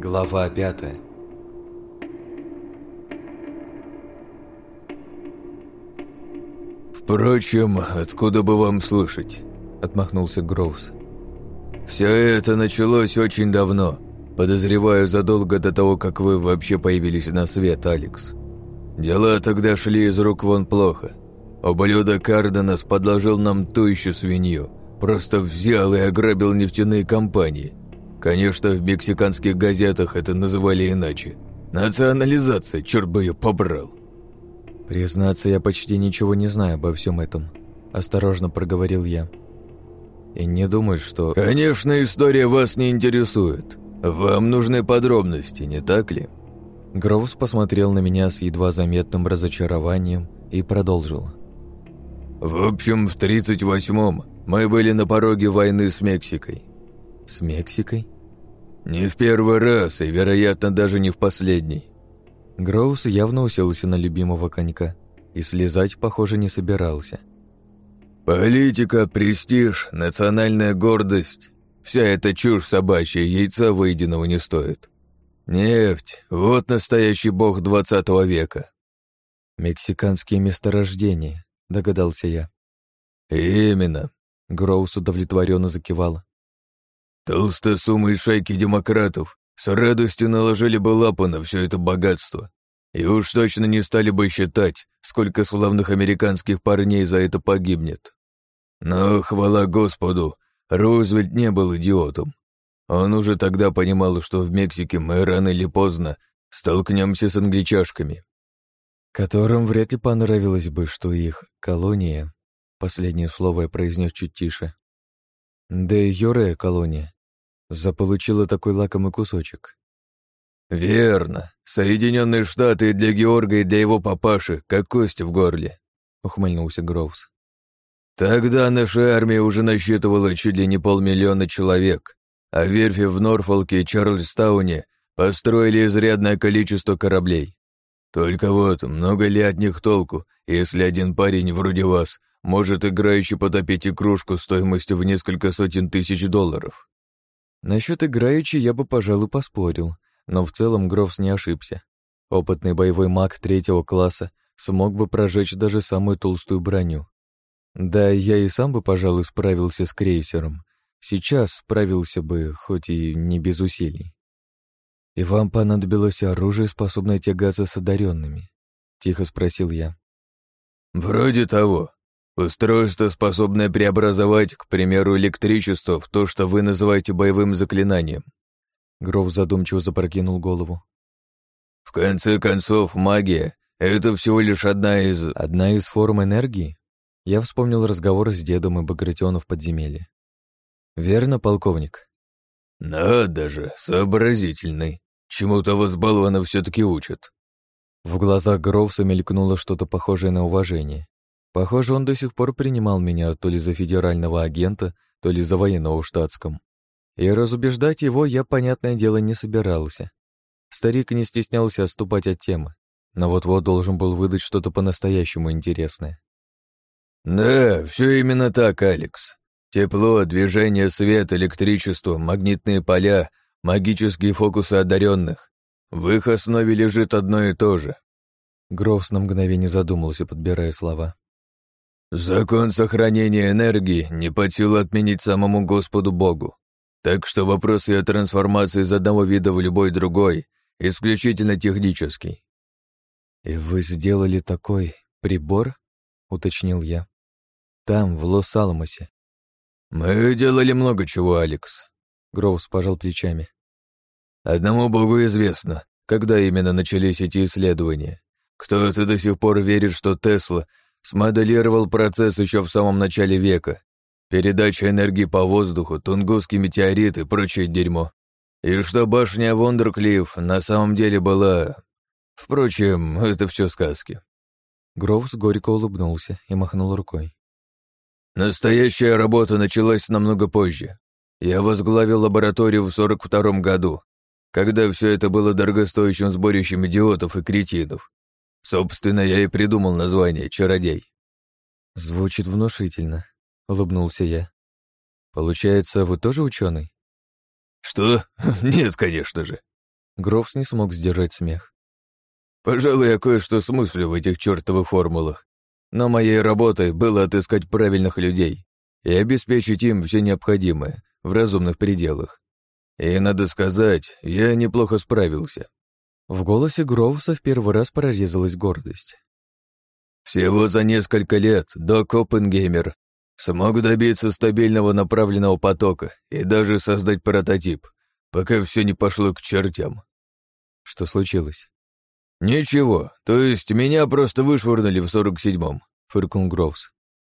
Глава 5. «Впрочем, откуда бы вам слышать?» — отмахнулся Гроувс. «Все это началось очень давно. Подозреваю, задолго до того, как вы вообще появились на свет, Алекс. Дела тогда шли из рук вон плохо. Ублюдок Карденас подложил нам ту еще свинью. Просто взял и ограбил нефтяные компании. Конечно, в мексиканских газетах это называли иначе. Национализация, черт бы ее побрал». Признаться, я почти ничего не знаю обо всем этом. Осторожно проговорил я. И не думаю, что... «Конечно, история вас не интересует. Вам нужны подробности, не так ли?» Гроувс посмотрел на меня с едва заметным разочарованием и продолжил. «В общем, в 38-м мы были на пороге войны с Мексикой». «С Мексикой?» «Не в первый раз и, вероятно, даже не в последний». Гроувс явно уселся на любимого конька и слезать, похоже, не собирался. «Политика, престиж, национальная гордость — вся эта чушь собачья, яйца выеденного не стоит. Нефть — вот настоящий бог 20 века». «Мексиканские месторождения», — догадался я. «Именно», — Гроувс удовлетворенно закивал. «Толстосумы из шайки демократов с радостью наложили бы лапу на все это богатство. И уж точно не стали бы считать, сколько славных американских парней за это погибнет. Но, хвала Господу, Рузвельт не был идиотом. Он уже тогда понимал, что в Мексике мы рано или поздно столкнемся с англичашками. Которым вряд ли понравилось бы, что их колония, последнее слово я произнес чуть тише, де юре колония, заполучила такой лакомый кусочек. «Верно. Соединенные Штаты для Георга и для его папаши, как кость в горле», — ухмыльнулся Гроувс. «Тогда наша армия уже насчитывала чуть ли не 500 000 человек, а верфи в Норфолке и Чарльстауне построили изрядное количество кораблей. Только вот, много ли от них толку, если один парень вроде вас может играючи потопить игрушку стоимостью в несколько сотен тысяч долларов?» Насчет играючи я бы, пожалуй, поспорил, но в целом Гроувс не ошибся. Опытный боевой маг 3-го класса смог бы прожечь даже самую толстую броню. Да, я и сам бы, пожалуй, справился с крейсером. Сейчас справился бы, хоть и не без усилий. «И вам понадобилось оружие, способное тягаться с одаренными?» — тихо спросил я. «Вроде того. Устройство, способное преобразовать, к примеру, электричество в то, что вы называете боевым заклинанием». Гроувс задумчиво запрокинул голову. «В конце концов, магия — это всего лишь одна из форм энергии?» Я вспомнил разговор с дедом и Багратионом в подземелье. «Верно, полковник?» «Надо же, сообразительный. Чему-то вас болвана все-таки учат». В глазах Гроувса мелькнуло что-то похожее на уважение. Похоже, он до сих пор принимал меня то ли за федерального агента, то ли за военного в штатском. И разубеждать его я, понятное дело, не собирался. Старик не стеснялся отступать от темы, но вот-вот должен был выдать что-то по-настоящему интересное. «Да, все именно так, Алекс. Тепло, движение, свет, электричество, магнитные поля, магические фокусы одаренных. В их основе лежит одно и то же». Гроувс на мгновение задумался, подбирая слова. «Закон сохранения энергии не под силу отменить самому Господу Богу. Так что вопрос ее трансформации из одного вида в любой другой исключительно технический». «И вы сделали такой прибор?» — уточнил я. «Там, в Лос-Аламосе». «Мы делали много чего, Алекс», — Гроувс пожал плечами. «Одному Богу известно, когда именно начались эти исследования. Кто-то до сих пор верит, что Тесла смоделировал процесс еще в самом начале века. Передача энергии по воздуху, Тунгусский метеорит и прочее дерьмо. И что башня Вондерклифф на самом деле была... Впрочем, это все сказки». Гроувс горько улыбнулся и махнул рукой. «Настоящая работа началась намного позже. Я возглавил лабораторию в 42-м году, когда все это было дорогостоящим сборищем идиотов и кретинов. Собственно, я и придумал название «Чародей». «Звучит внушительно», — улыбнулся я. «Получается, вы тоже ученый?» «Что? Нет, конечно же. Гроувс не смог сдержать смех. Пожалуй, я кое-что смыслю в этих чертовых формулах, но моей работой было отыскать правильных людей и обеспечить им все необходимое в разумных пределах. И, надо сказать, я неплохо справился. В голосе Гроувса в первый раз прорезалась гордость. Всего за несколько лет док Оппенгеймер смог добиться стабильного направленного потока и даже создать прототип, пока все не пошло к чертям. Что случилось? Ничего, то есть меня просто вышвырнули в 47-м, фыркнул Гроувс.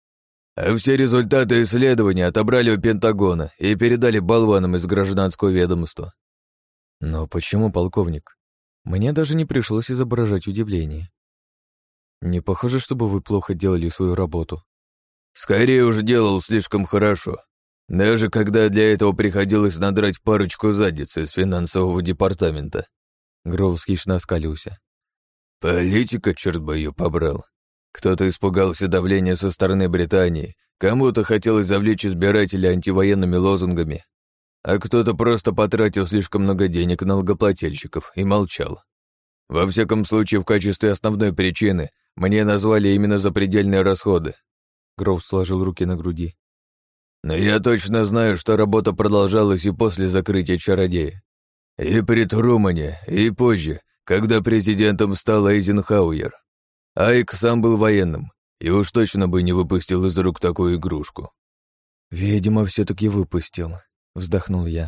А все результаты исследования отобрали у Пентагона и передали болванам из гражданского ведомства. Но почему, полковник? Мне даже не пришлось изображать удивление. Не похоже, чтобы вы плохо делали свою работу. Скорее уж делал слишком хорошо. Даже когда для этого приходилось надрать парочку задниц из финансового департамента. Гроувс хищно оскалился. Политика, черт бы ее побрал. Кто-то испугался давления со стороны Британии, кому-то хотелось завлечь избирателей антивоенными лозунгами, а кто-то просто потратил слишком много денег на налогоплательщиков и молчал. Во всяком случае, в качестве основной причины мне назвали именно запредельные расходы. Гроувс сложил руки на груди. Но я точно знаю, что работа продолжалась и после закрытия чародея. И при Трумане, и позже, когда президентом стал Эйзенхауэр. Айк сам был военным, и уж точно бы не выпустил из рук такую игрушку. «Видимо, все-таки выпустил», — вздохнул я.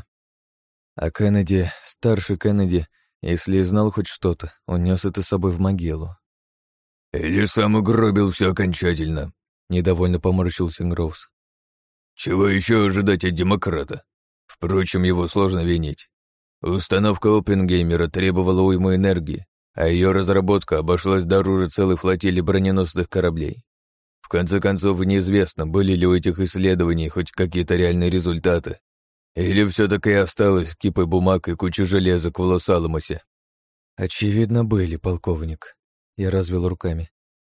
А Кеннеди, старший Кеннеди, если и знал хоть что-то, он нес это с собой в могилу. «Или сам угробил все окончательно», — недовольно поморщился Гроувс. «Чего еще ожидать от демократа? Впрочем, его сложно винить. Установка Оппенгеймера требовала уйму энергии, а ее разработка обошлась дороже целой флотилии броненосных кораблей. В конце концов, неизвестно, были ли у этих исследований хоть какие-то реальные результаты, или все-таки осталось кипой бумаг и куча железок в Лос-Аламосе. Очевидно, были, полковник. Я развел руками.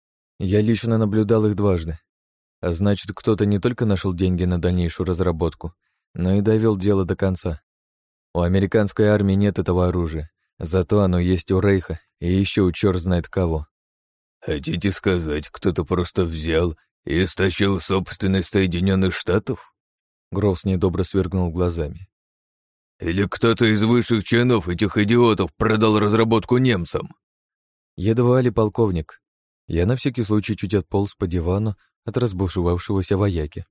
Я лично наблюдал их дважды. А значит, кто-то не только нашел деньги на дальнейшую разработку, но и довел дело до конца. У американской армии нет этого оружия, зато оно есть у Рейха и еще у черт знает кого. Хотите сказать, кто-то просто взял и стащил собственность Соединенных Штатов? Гроувс недобро свергнул глазами. Или кто-то из высших чинов этих идиотов продал разработку немцам? Едва ли, полковник. Я на всякий случай чуть отполз по дивану от разбушевавшегося вояки.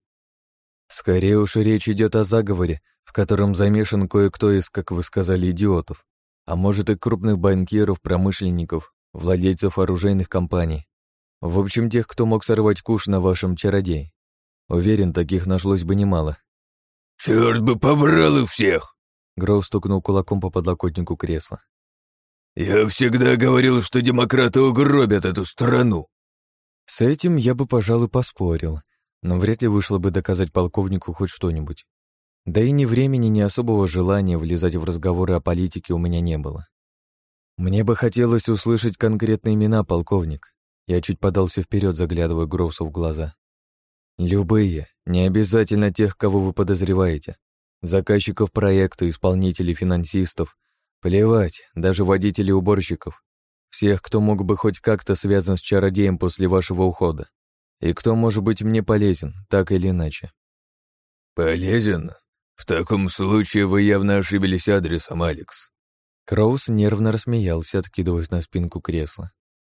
Скорее уж речь идет о заговоре, в котором замешан кое-кто из, как вы сказали, идиотов, а может и крупных банкиров, промышленников, владельцев оружейных компаний. В общем, тех, кто мог сорвать куш на вашем чародее. Уверен, таких нашлось бы немало. «Черт бы побрал их всех!» Гроу стукнул кулаком по подлокотнику кресла. «Я всегда говорил, что демократы угробят эту страну!» С этим я бы, пожалуй, поспорил, но вряд ли вышло бы доказать полковнику хоть что-нибудь. Да и ни времени, ни особого желания влезать в разговоры о политике у меня не было. Мне бы хотелось услышать конкретные имена, полковник. Я чуть подался вперед, заглядывая Гроусу в глаза. Любые, не обязательно тех, кого вы подозреваете. Заказчиков проекта, исполнителей, финансистов. Плевать, даже водителей уборщиков. Всех, кто мог бы хоть как-то связан с чародеем после вашего ухода. И кто может быть мне полезен, так или иначе. «Полезен? В таком случае вы явно ошиблись адресом, Алекс». Кроус нервно рассмеялся, откидываясь на спинку кресла.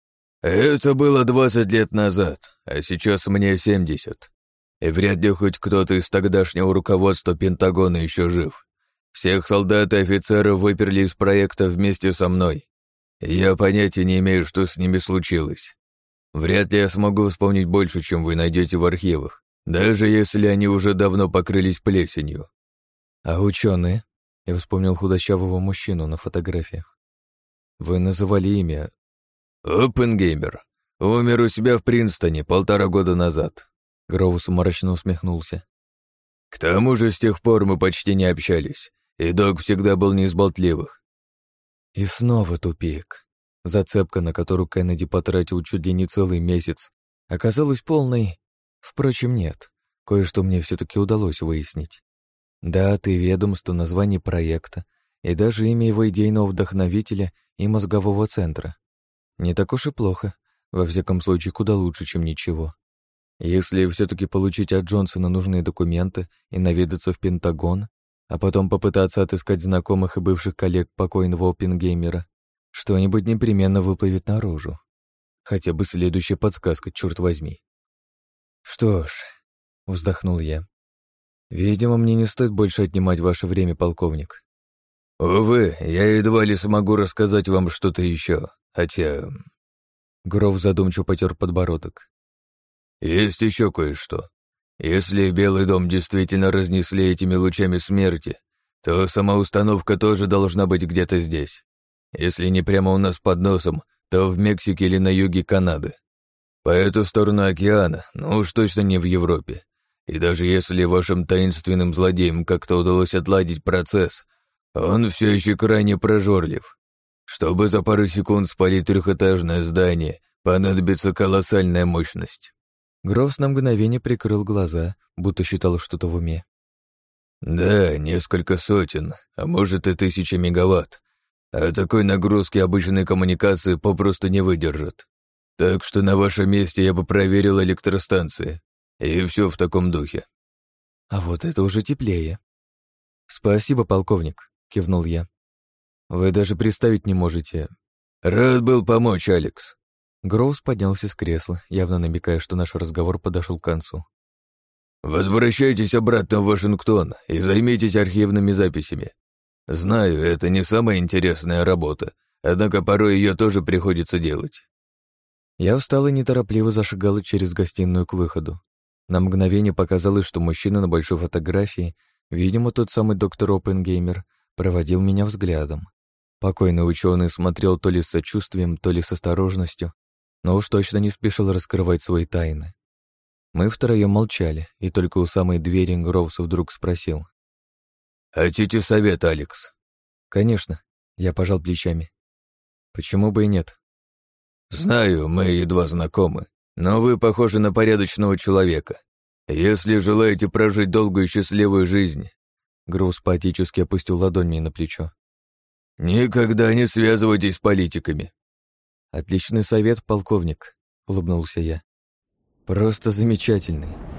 «Это было 20 лет назад, а сейчас мне 70. И вряд ли хоть кто-то из тогдашнего руководства Пентагона еще жив. Всех солдат и офицеров выперли из проекта вместе со мной. Я понятия не имею, что с ними случилось. Вряд ли я смогу вспомнить больше, чем вы найдете в архивах, даже если они уже давно покрылись плесенью». А ученые? Я вспомнил худощавого мужчину на фотографиях. Вы называли имя. Оппенгеймер. Умер у себя в Принстоне 1,5 года назад. Гроус мрачно усмехнулся. К тому же с тех пор мы почти не общались, и док всегда был не из болтливых. И снова тупик. Зацепка, на которую Кеннеди потратил чуть ли не целый месяц, оказалась полной. Впрочем, нет. Кое-что мне все-таки удалось выяснить. Даты, ведомство, название проекта и даже имя его идейного вдохновителя и мозгового центра. Не так уж и плохо, во всяком случае куда лучше, чем ничего. Если все таки получить от Джонсона нужные документы и наведаться в Пентагон, а потом попытаться отыскать знакомых и бывших коллег покойного Оппенгеймера, что-нибудь непременно выплывет наружу. Хотя бы следующая подсказка, черт возьми. Что ж, вздохнул я. Видимо, мне не стоит больше отнимать ваше время, полковник. Увы, я едва ли смогу рассказать вам что-то еще, хотя... Гроув задумчиво потер подбородок. Есть еще кое-что. Если Белый дом действительно разнесли этими лучами смерти, то сама установка тоже должна быть где-то здесь. Если не прямо у нас под носом, то в Мексике или на юге Канады. По эту сторону океана, но уж точно не в Европе. И даже если вашим таинственным злодеям как-то удалось отладить процесс, он все еще крайне прожорлив. Чтобы за пару секунд спалить трехэтажное здание, понадобится колоссальная мощность. Гроус на мгновение прикрыл глаза, будто считал что-то в уме. Да, несколько сотен, а может и 1000 мегаватт. А такой нагрузки обычные коммуникации попросту не выдержат. Так что на вашем месте я бы проверил электростанции. И все в таком духе. А вот это уже теплее. Спасибо, полковник, кивнул я. Вы даже представить не можете. Рад был помочь, Алекс. Гроус поднялся с кресла, явно намекая, что наш разговор подошел к концу. Возвращайтесь обратно в Вашингтон и займитесь архивными записями. Знаю, это не самая интересная работа, однако порой ее тоже приходится делать. Я встал и неторопливо зашагал через гостиную к выходу. На мгновение показалось, что мужчина на большой фотографии, видимо, тот самый доктор Оппенгеймер, проводил меня взглядом. Покойный ученый смотрел то ли с сочувствием, то ли с осторожностью, но уж точно не спешил раскрывать свои тайны. Мы втроем молчали, и только у самой двери Гроувс вдруг спросил. «Хотите совет, Алекс?» «Конечно», — я пожал плечами. «Почему бы и нет?» «Знаю, мы едва знакомы, но вы похожи на порядочного человека. Если желаете прожить долгую и счастливую жизнь...» Гроувс поэтически опустил ладонь мне на плечо. «Никогда не связывайтесь с политиками». «Отличный совет, полковник», — улыбнулся я. «Просто замечательный».